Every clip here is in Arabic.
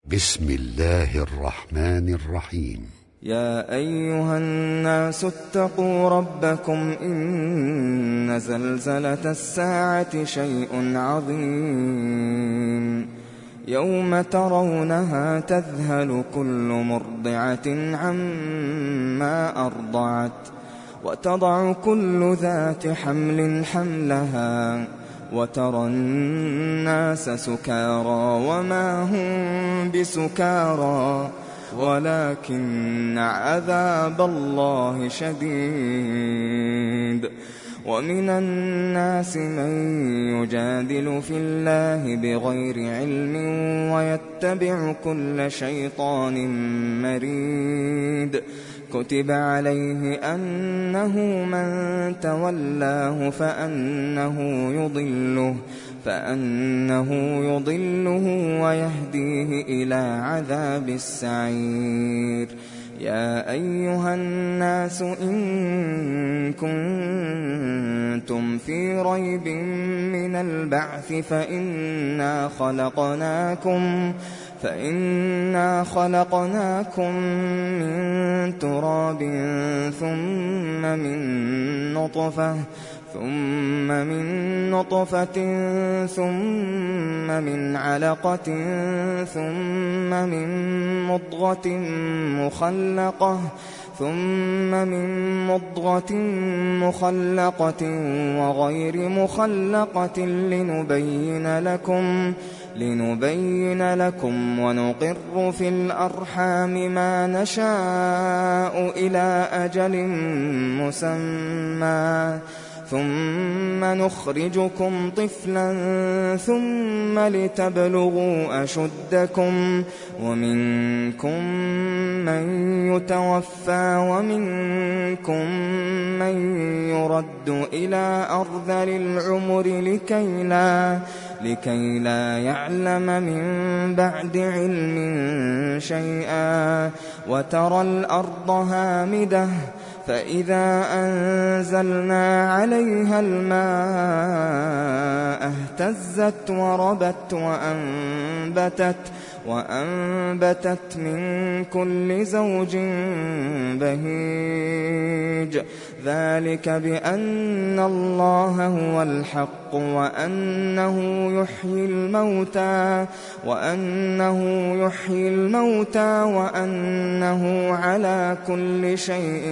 بسم الله الرحمن الرحيم. يا أيها الناس اتقوا ربكم إن زلزلة الساعة شيء عظيم يوم ترونها تذهل كل مرضعة عما أرضعت وتضع كل ذات حمل حملها وترى الناس سكارى وما هم بسكارى ولكن عذاب الله شديد. ومن الناس من يجادل في الله بغير علم ويتبع كل شيطان مريد. كتب عليه أنه من تولاه فأنه يضله ويهديه إلى عذاب السعير. يا أيها الناس إن كنتم في ريب من البعث فإنا خلقناكم من تراب ثم من نطفة ثم من علقة ثم من مضغة مخلقة وغير مخلقة لنبين لكم ونقر في الأرحام ما نشاء إلى أجل مسمى ثم نخرجكم طفلا ثم لتبلغوا أشدكم ومنكم من يتوفى ومنكم من يرد إلى أرذل العمر لكي لا يعلم من بعد علم شيئا. وترى الأرض هامدة فإذا أنزلنا عليها الماء اهتزت وربت وأنبتت من كل زوج بهيج. ذلك بأن الله هو الحق وأنه يحيي الموتى وأنه على كل شيء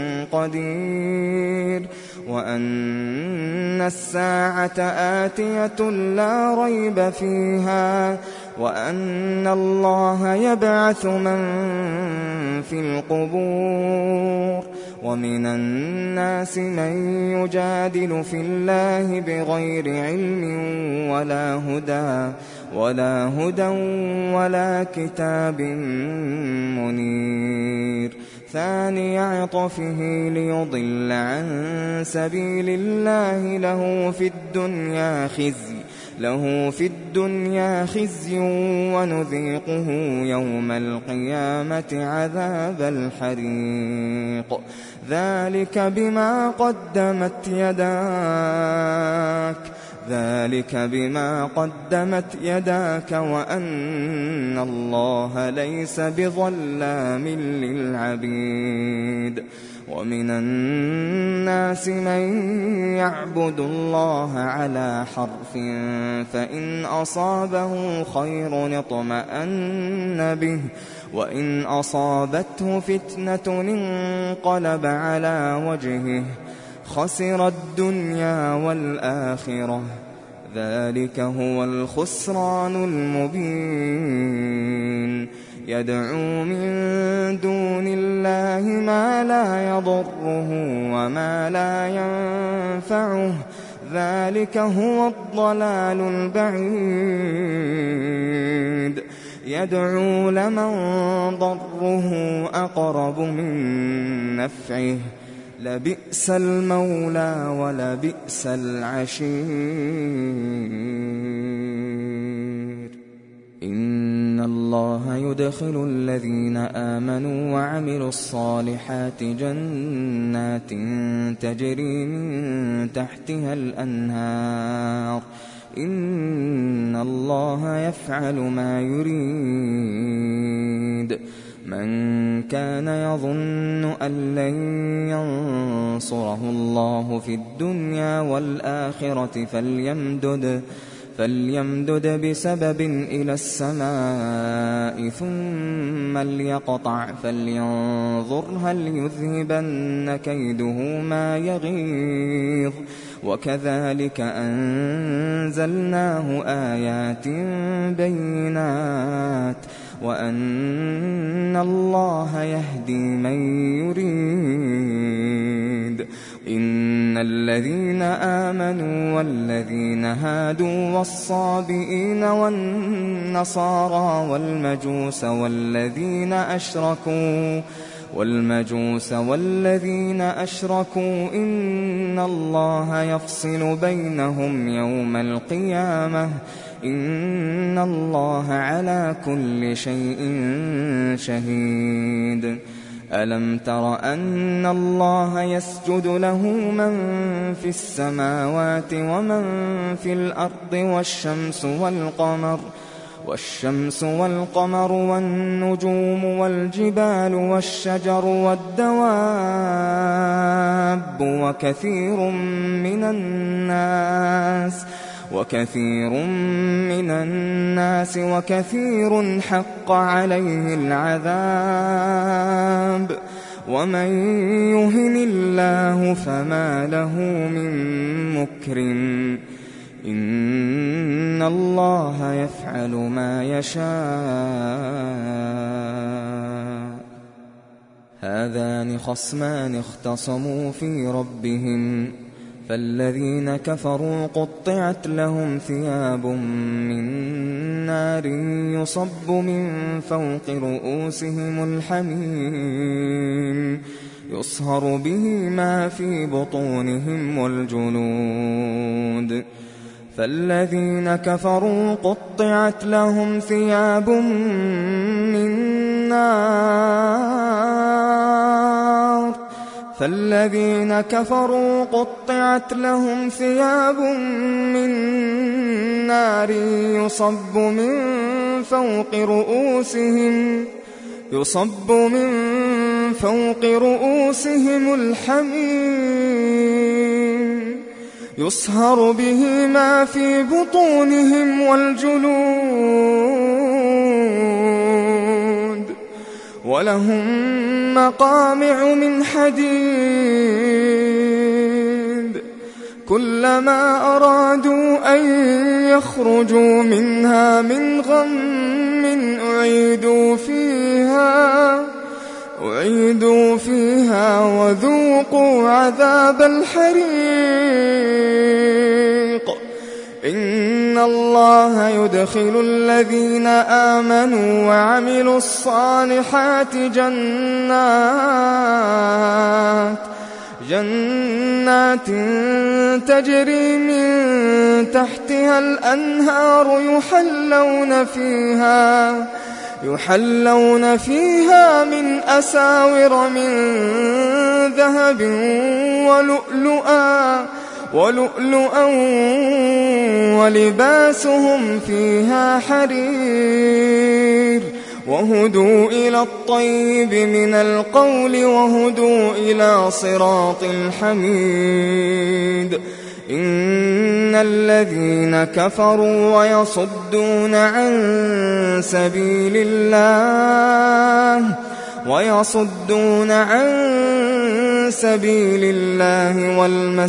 قدير وأن الساعة آتية لا ريب فيها وأن الله يبعث من في القبور. ومن الناس من يجادل في الله بغير علم ولا هدى ولا كتاب منير. ثاني عطفه ليضل عن سبيل الله له في الدنيا خزي ونذيقه يوم القيامة عذاب الحريق. ذلك بما قدمت يداك وأن الله ليس بظلام للعبيد. ومن الناس من يعبد الله على حرف فإن أصابه خير اطمأن به وإن أصابته فتنة انقلب على وجهه خسر الدنيا والآخرة. ذلك هو الخسران المبين. يدعو من دون الله ما لا يضره وما لا ينفعه ذلك هو الضلال البعيد. يدعو لمن ضره أقرب من نفعه لبئس المولى ولبئس العشير. إن الله يدخل الذين آمنوا وعملوا الصالحات جنات تجري من تحتها الأنهار إن الله يفعل ما يريد. من كان يظن أن لن ينصره الله في الدنيا والآخرة فليمدد بسبب إلى السماء ثم ليقطع فلينظر هل يذهبن كيده ما يغيظ وكذلك أنزلناه آيات بينات وأن الله يهدي من يريد إن الذين آمنوا والذين هادوا والصابئين والنصارى والمجوس والذين أشركوا إن الله يفصل بينهم يوم القيامة إن الله على كل شيء شهيد ألم تر أن الله يسجد له من في السماوات ومن في الأرض والشمس والقمر والنجوم والجبال والشجر والدواب وكثير من الناس وكثير حق عليه العذاب ومن يهن الله فما له من مكرم إن الله يفعل ما يشاء هذان خصمان اختصموا في ربهم فالذين كفروا قطعت لهم ثياب من نار يصب من فوق رؤوسهم الحميم يصهر به ما في بطونهم والجلود فالذين كفروا قطعت لهم ثياب من نار يصب من فوق رؤوسهم الحميم يصهر به ما في بطونهم والجلود ولهم مقامع من حديد كلما أرادوا أن يخرجوا منها من غم أعيدوا فيها وذوقوا عذاب الحريق إن الله يدخل الذين آمنوا وعملوا الصالحات جنات تجري من تحتها الأنهار يحلون فيها من أساور من ذهب ولؤلؤا ولباسهم فيها حرير وهدوا إلى الطيب من القول وهدوا إلى صراط الحميد إن الذين كفروا ويصدون عن سبيل الله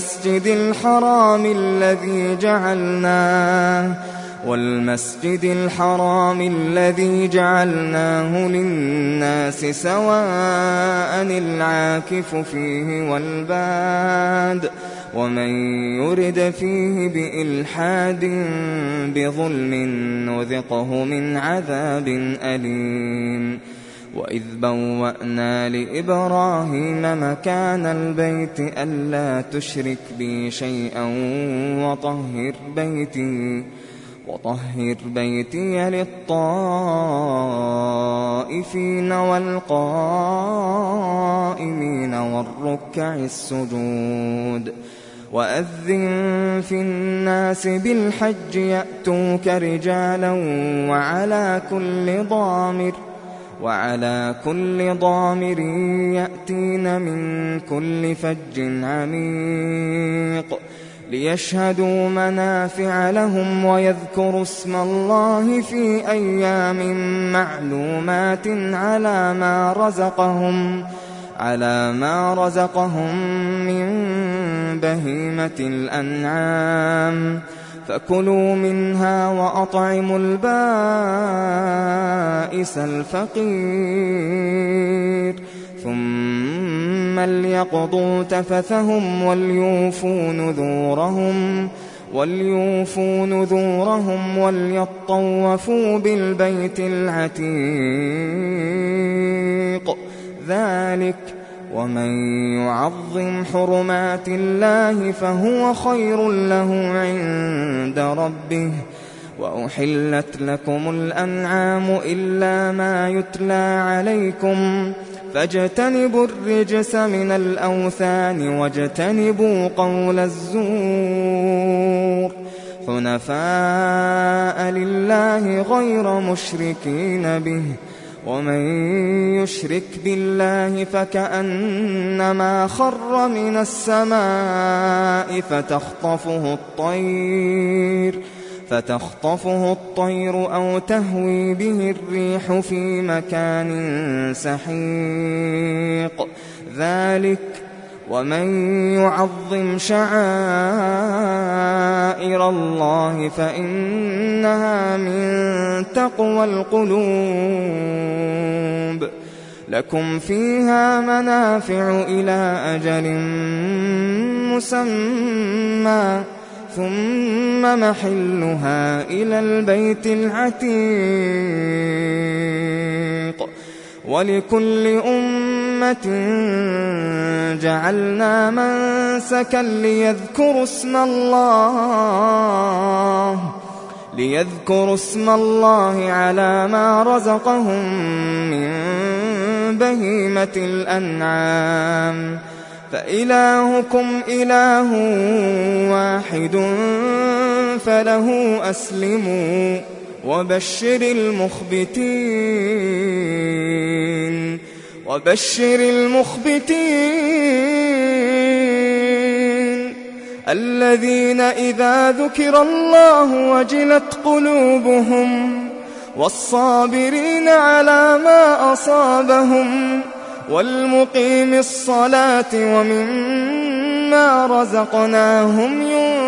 والمسجد الحرام الذي جعلناه للناس سواء العاكف فيه والباد ومن يرد فيه بإلحاد بظلم نذقه من عذاب أليم وإذ بوأنا لإبراهيم مكان البيت ألا تشرك بي شيئا وطهر بيتي للطائفين والقائمين والركع السجود وأذن في الناس بالحج يأتوك رجالا وعلى كل ضامر يأتين من كل فج عميق ليشهدوا منافع لهم ويذكروا اسم الله في أيام معلومات على ما رزقهم من بهيمة الأنعام فكلوا منها وأطعموا البائس الفقير ثم ليقضوا تفثهم وليوفوا نذورهم وليطوفوا بالبيت العتيق ذلك ومن يعظم حرمات الله فهو خير له عند ربه وأحلت لكم الأنعام إلا ما يتلى عليكم فاجتنبوا الرجس من الأوثان واجتنبوا قول الزور حنفاء لله غير مشركين به ومن يشرك بالله فكأنما خر من السماء فتخطفه الطير أو تهوي به الريح في مكان سحيق ذلك ومن يعظم شعائر الله فإنها من تقوى القلوب لكم فيها منافع إلى أجل مسمى ثم محلها إلى البيت العتيق ولكل أمة جعلنا منسكا ليذكروا اسم الله على ما رزقهم من بهيمة الأنعام فإلهكم إله واحد فله أسلموا وبشر المخبتين الذين إذا ذكر الله وجلت قلوبهم والصابرين على ما أصابهم والمقيم الصلاة ومما رزقناهم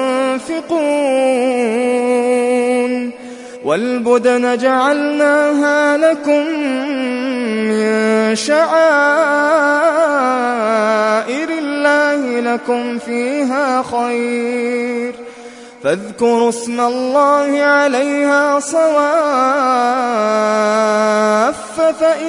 ينفقون والبدن جعلناها لكم من شعائر الله لكم فيها خير فاذكروا اسم الله عليها صواف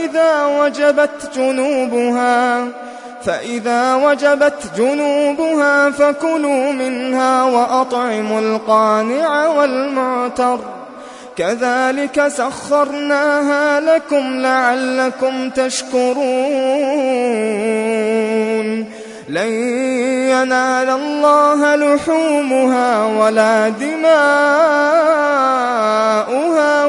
فإذا وجبت جنوبها فكلوا منها وأطعموا القانع والمعتر كذلك سخرناها لكم لعلكم تشكرون لن ينال الله لحومها ولا دماؤها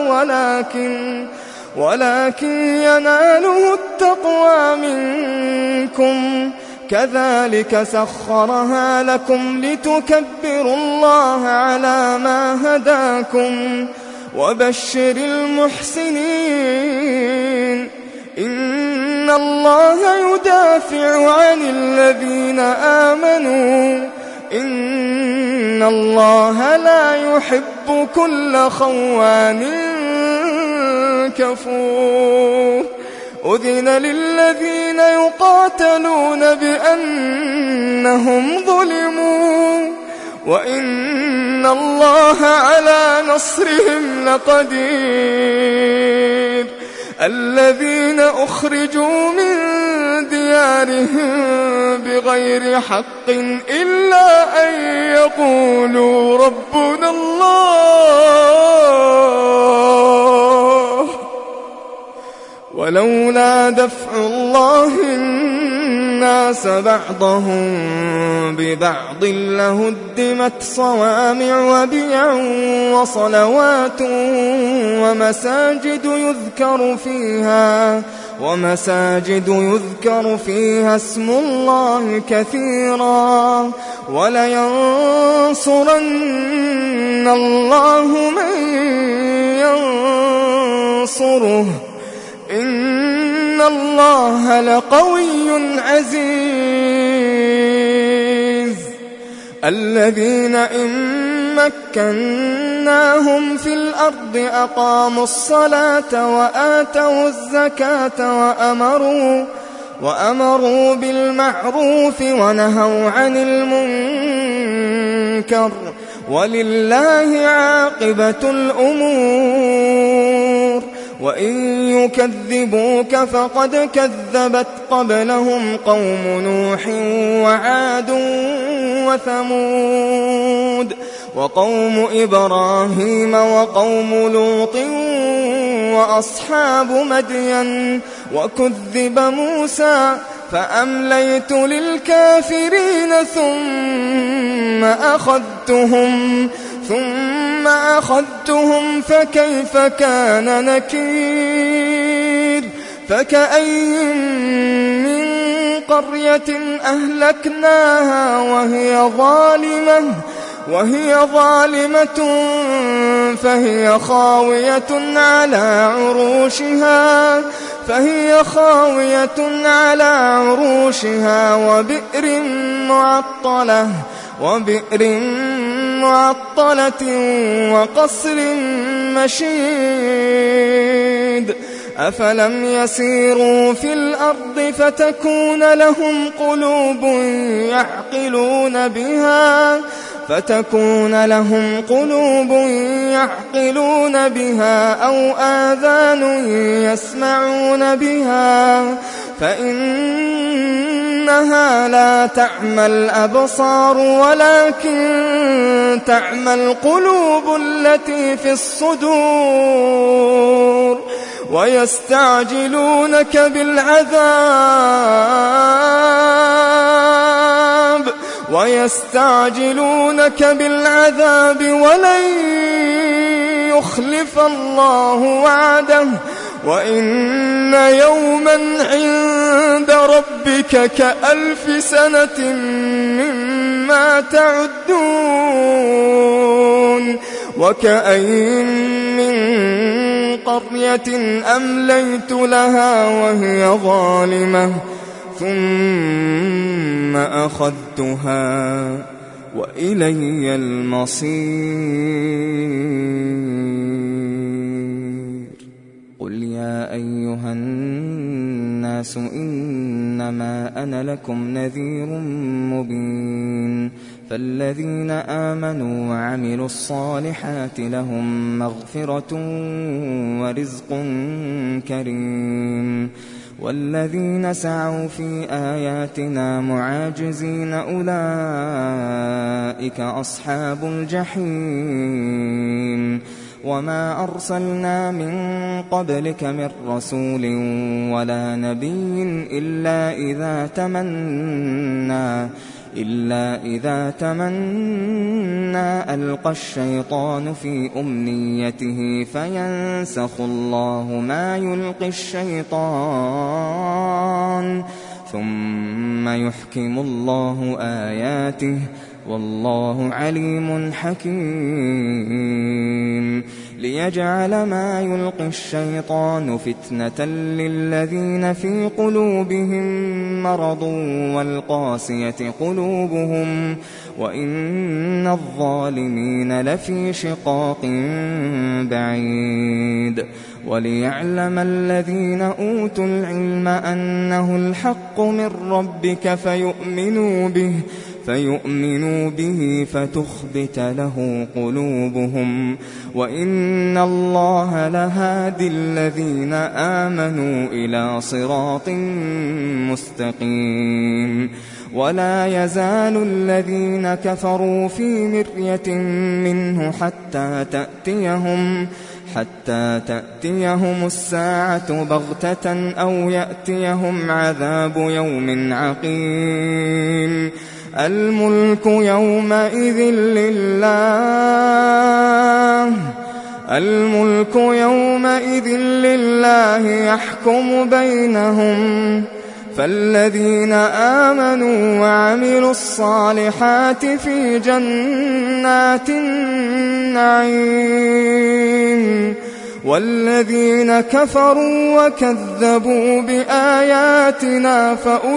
ولكن يناله التقوى منكم كذلك سخرها لكم لتكبروا الله على ما هداكم وبشر المحسنين إن الله يدافع عن الذين آمنوا إن الله لا يحب كل خوان كفور أذن للذين يقاتلون بأنهم ظلموا وإن الله على نصرهم لقدير الذين أخرجوا من ديارهم بغير حق إلا أن يقولوا ربنا الله ولولا دفع الله الناس بعضهم ببعض لهدمت صوامع وبيع وصلوات ومساجد يذكر فيها اسم الله كثيرا ولينصرن الله من ينصره إن الله لقوي عزيز. الذين إن مكناهم في الأرض أقاموا الصلاة وآتوا الزكاة وأمروا بالمعروف ونهوا عن المنكر ولله عاقبة الأمور. وإن يكذبوك فقد كذبت قبلهم قوم نوح وعاد وثمود وقوم إبراهيم وقوم لوط وأصحاب مدين وكذب موسى فأمليت للكافرين ثم أخذتهم فكيف كان نكير. فكأين من قرية أهلكناها وهي ظالمة فهي خاوية على عروشها وبئر معطلة وقصر مشيد. أفلم يسيروا في الأرض فتكون لهم قلوب يعقلون بها أو آذان يسمعون بها فإنها لا تعمى الأبصار ولكن تعمى القلوب التي في الصدور. ويستعجلونك بالعذاب ولن يخلف الله وعده وإن يوما عند ربك كألف سنة مما تعدون. وكأين من قرية أمليت لها وهي ظالمة ثم أخذتها وإلي المصير. قل يا أيها الناس إنما أنا لكم نذير مبين. فالذين آمنوا وعملوا الصالحات لهم مغفرة ورزق كريم. والذين سعوا في آياتنا معاجزين أولئك أصحاب الجحيم. وما أرسلنا من قبلك من رسول ولا نبي إلا إذا تمنى ألقى الشيطان في أمنيته فينسخ الله ما يلقي الشيطان ثم يحكم الله آياته والله عليم حكيم. ليجعل ما يلقي الشيطان فتنة للذين في قلوبهم مرض والقاسية قلوبهم وإن الظالمين لفي شقاق بعيد. وليعلم الذين أوتوا العلم أنه الحق من ربك فيؤمنوا به فتخبت له قلوبهم وإن الله لهادي الذين آمنوا إلى صراط مستقيم. ولا يزال الذين كفروا في مرية منه حتى تأتيهم الساعة بغتة أو يأتيهم عذاب يوم عقيم. الملك يومئذ لله يحكم بينهم، فالذين آمنوا وعملوا الصالحات في جنات النعيم، والذين كفروا وكذبوا بآياتنا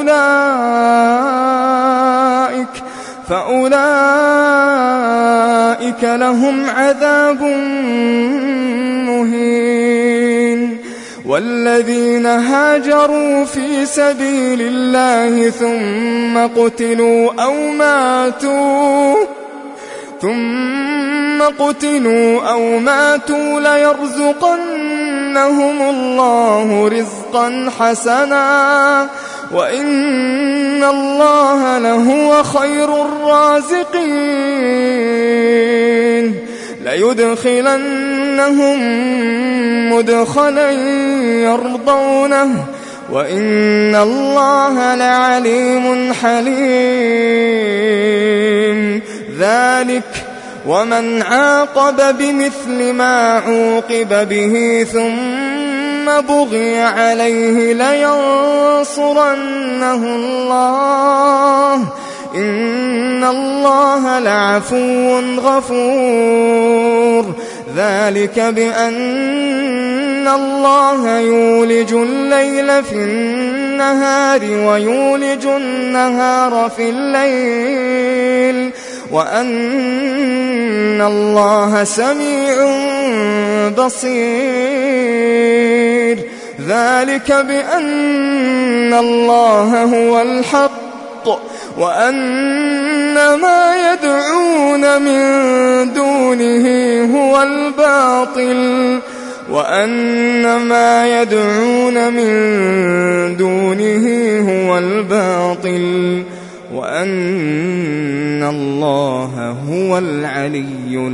فأولئك لهم عذاب مهين. والذين هاجروا في سبيل الله ثم قتلوا أو ماتوا ليرزقنهم الله رزقا حسنا وإن الله لهو خير الرازقين. ليدخلنهم مدخلا يرضونه وإن الله لعليم حليم. ذلك ومن عاقب بمثل ما عوقب به ثم بغي عليه لينصرنه الله إن الله لعفو غفور. ذلك بأن الله يولج الليل في النهار ويولج النهار في الليل وأن الله سميع بصير. ذلك بأن الله هو الحق وأن ما يدعون من دونه هو الباطل وأن الله هو العلي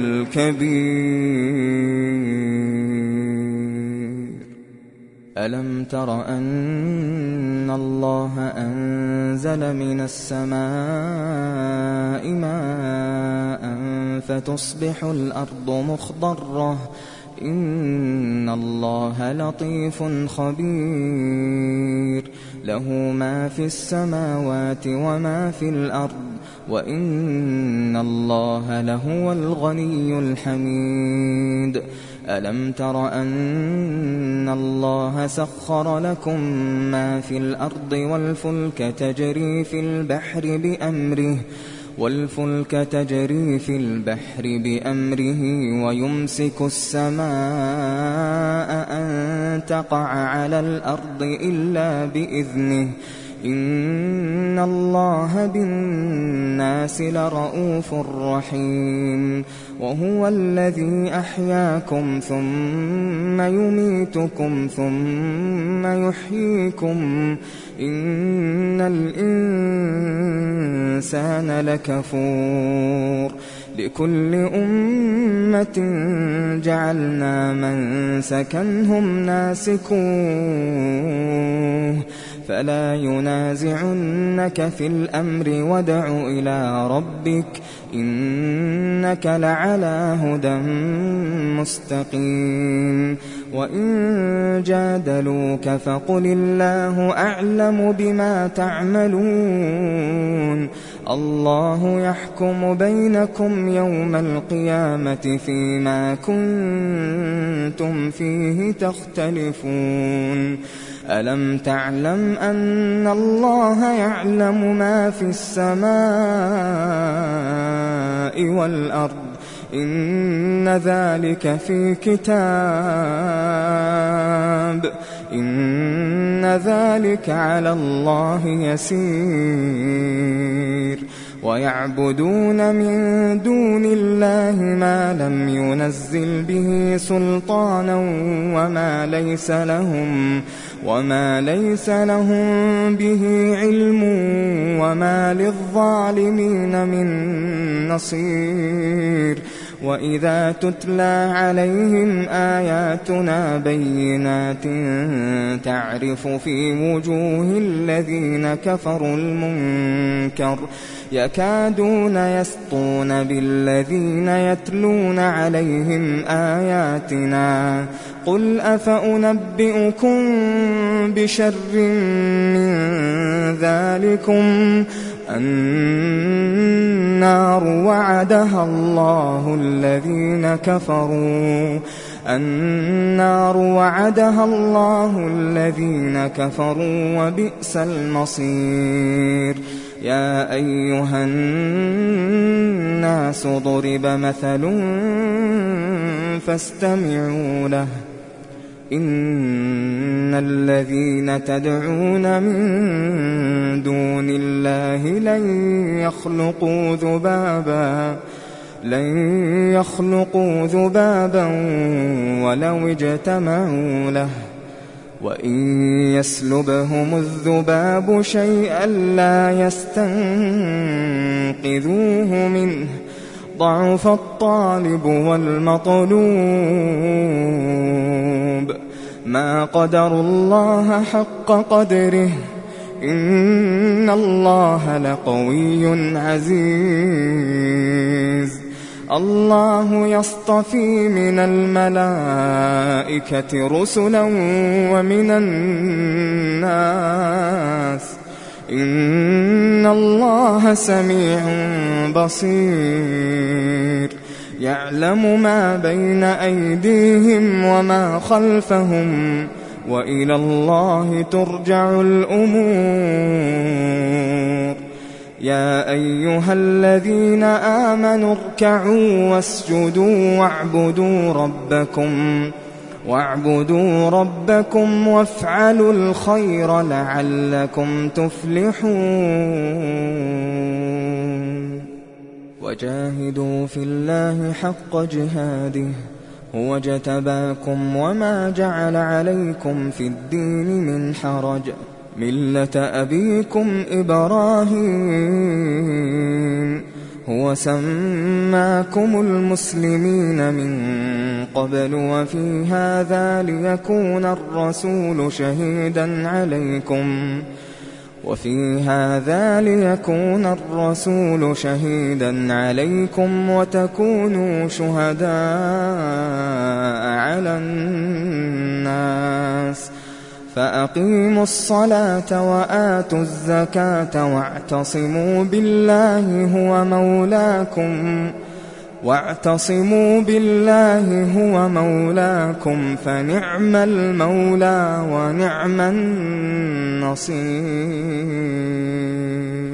الكبير. ألم تر أن الله أنزل من السماء ماء فتصبح الأرض مخضرة إن الله لطيف خبير. له ما في السماوات وما في الأرض وإن الله لهو الغني الحميد. ألم تر أن الله سخر لكم ما في الأرض والفلك تجري في البحر بأمره ويمسك السماء أن تقع على الأرض إلا بإذنه إن الله بالناس لرءوف رحيم. وهو الذي أحياكم ثم يميتكم ثم يحييكم إن الإنسان لكفور. لكل أمة جعلنا منسكا هم ناسكوه فلا ينازعنك في الأمر وادع إلى ربك إنك لعلى هدى مستقيم. وإن جادلوك فقل الله أعلم بما تعملون الله يحكم بينكم يوم القيامة فيما كنتم فيه تختلفون. ألم تعلم أن الله يعلم ما في السماء والأرض إن ذلك في كتاب إن ذلك على الله يسير. ويعبدون من دون الله ما لم ينزل به سلطانا وما ليس لهم به علم وما للظالمين من نصير. وإذا تتلى عليهم آياتنا بينات تعرف في وجوه الذين كفروا المنكر يكادون يسطون بالذين يتلون عليهم آياتنا قل أفأنبئكم بشر من ذلكم النار وعدها الله الذين كفروا وبئس المصير يا أيها الناس ضرب مثل فاستمعوا له إن الذين تدعون من دون الله لن يخلقوا ذبابا ولو اجتمعوا له وإن يسلبهم الذباب شيئا لا يستنقذوه منه ضعف الطالب والمطلوب ما قدروا الله حق قدره إن الله لقوي عزيز الله يصطفي من الملائكة رسلا ومن الناس إن الله سميع بصير يعلم ما بين أيديهم وما خلفهم وإلى الله ترجع الأمور يا أيها الذين آمنوا اركعوا واسجدوا واعبدوا ربكم وافعلوا الخير لعلكم تفلحون وجاهدوا في الله حق جهاده هو اجتباكم وما جعل عليكم في الدين من حرج ملة أبيكم إبراهيم هو سماكم المسلمين من قبل وفي هذا ليكون الرسول شهيدا عليكم وتكونوا شهداء على الناس فأقيموا الصلاة وآتوا الزكاة واعتصموا بالله هو مولاكم فنعم المولى ونعم النصير